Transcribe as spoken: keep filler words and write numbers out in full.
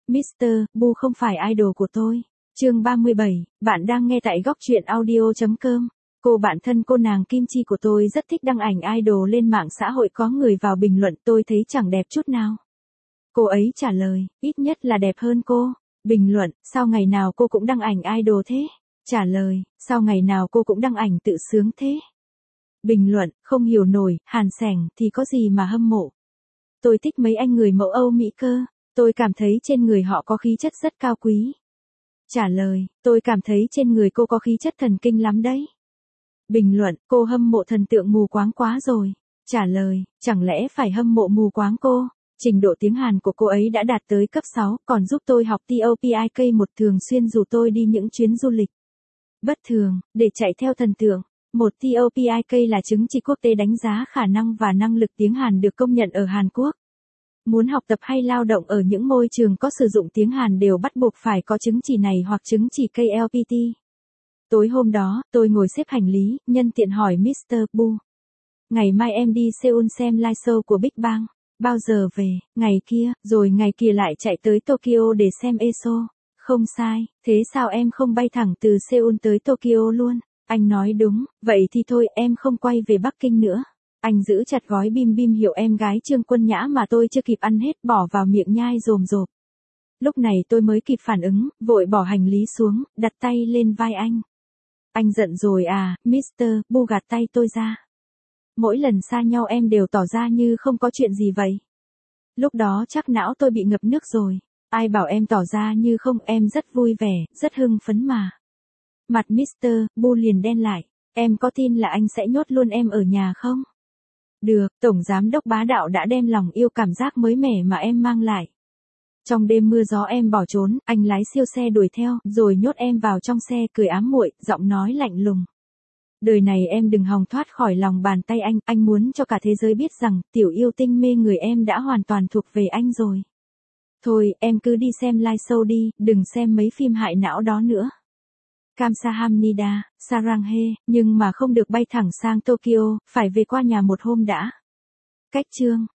mít tơ Bu không phải idol của tôi. Chương ba mươi bảy, bạn đang nghe tại góc truyện audio chấm com. Cô bạn thân cô nàng Kim Chi của tôi rất thích đăng ảnh idol lên mạng xã hội, có người vào bình luận tôi thấy chẳng đẹp chút nào. Cô ấy trả lời, ít nhất là đẹp hơn cô. Bình luận, sao ngày nào cô cũng đăng ảnh idol thế? Trả lời, sao ngày nào cô cũng đăng ảnh tự sướng thế? Bình luận, không hiểu nổi, Hàn Sẻng thì có gì mà hâm mộ. Tôi thích mấy anh người mẫu Âu Mỹ cơ, tôi cảm thấy trên người họ có khí chất rất cao quý. Trả lời, tôi cảm thấy trên người cô có khí chất thần kinh lắm đấy. Bình luận, cô hâm mộ thần tượng mù quáng quá rồi. Trả lời, chẳng lẽ phải hâm mộ mù quáng cô? Trình độ tiếng Hàn của cô ấy đã đạt tới cấp sáu, còn giúp tôi học tê o pê i ca một, thường xuyên rủ tôi đi những chuyến du lịch bất thường, để chạy theo thần tượng. Một tê o pê i ca là chứng chỉ quốc tế đánh giá khả năng và năng lực tiếng Hàn được công nhận ở Hàn Quốc. Muốn học tập hay lao động ở những môi trường có sử dụng tiếng Hàn đều bắt buộc phải có chứng chỉ này hoặc chứng chỉ ca lờ pê tê. Tối hôm đó, tôi ngồi xếp hành lý, nhân tiện hỏi mít tơ Bu. Ngày mai em đi Seoul xem live show của Big Bang. Bao giờ về? Ngày kia, rồi ngày kia lại chạy tới Tokyo để xem e ét o. Không sai, thế sao em không bay thẳng từ Seoul tới Tokyo luôn? Anh nói đúng, vậy thì thôi em không quay về Bắc Kinh nữa. Anh giữ chặt gói bim bim hiệu em gái Trương Quân Nhã mà tôi chưa kịp ăn hết, bỏ vào miệng nhai rồm rộp. Lúc này tôi mới kịp phản ứng, vội bỏ hành lý xuống, đặt tay lên vai anh. Anh giận rồi à? mít tơ Bu gạt tay tôi ra. Mỗi lần xa nhau em đều tỏ ra như không có chuyện gì vậy. Lúc đó chắc não tôi bị ngập nước rồi. Ai bảo em tỏ ra như không, em rất vui vẻ, rất hưng phấn mà. Mặt mít tơ Bu liền đen lại. Em có tin là anh sẽ nhốt luôn em ở nhà không? Được, Tổng Giám đốc bá đạo đã đem lòng yêu cảm giác mới mẻ mà em mang lại. Trong đêm mưa gió em bỏ trốn, anh lái siêu xe đuổi theo, rồi nhốt em vào trong xe, cười ám muội, giọng nói lạnh lùng. Đời này em đừng hòng thoát khỏi lòng bàn tay anh, anh muốn cho cả thế giới biết rằng, tiểu yêu tinh mê người em đã hoàn toàn thuộc về anh rồi. Thôi, em cứ đi xem live show đi, đừng xem mấy phim hại não đó nữa. Kamsahamnida, Saranghae, nhưng mà không được bay thẳng sang Tokyo, phải về qua nhà một hôm đã. Cách chương.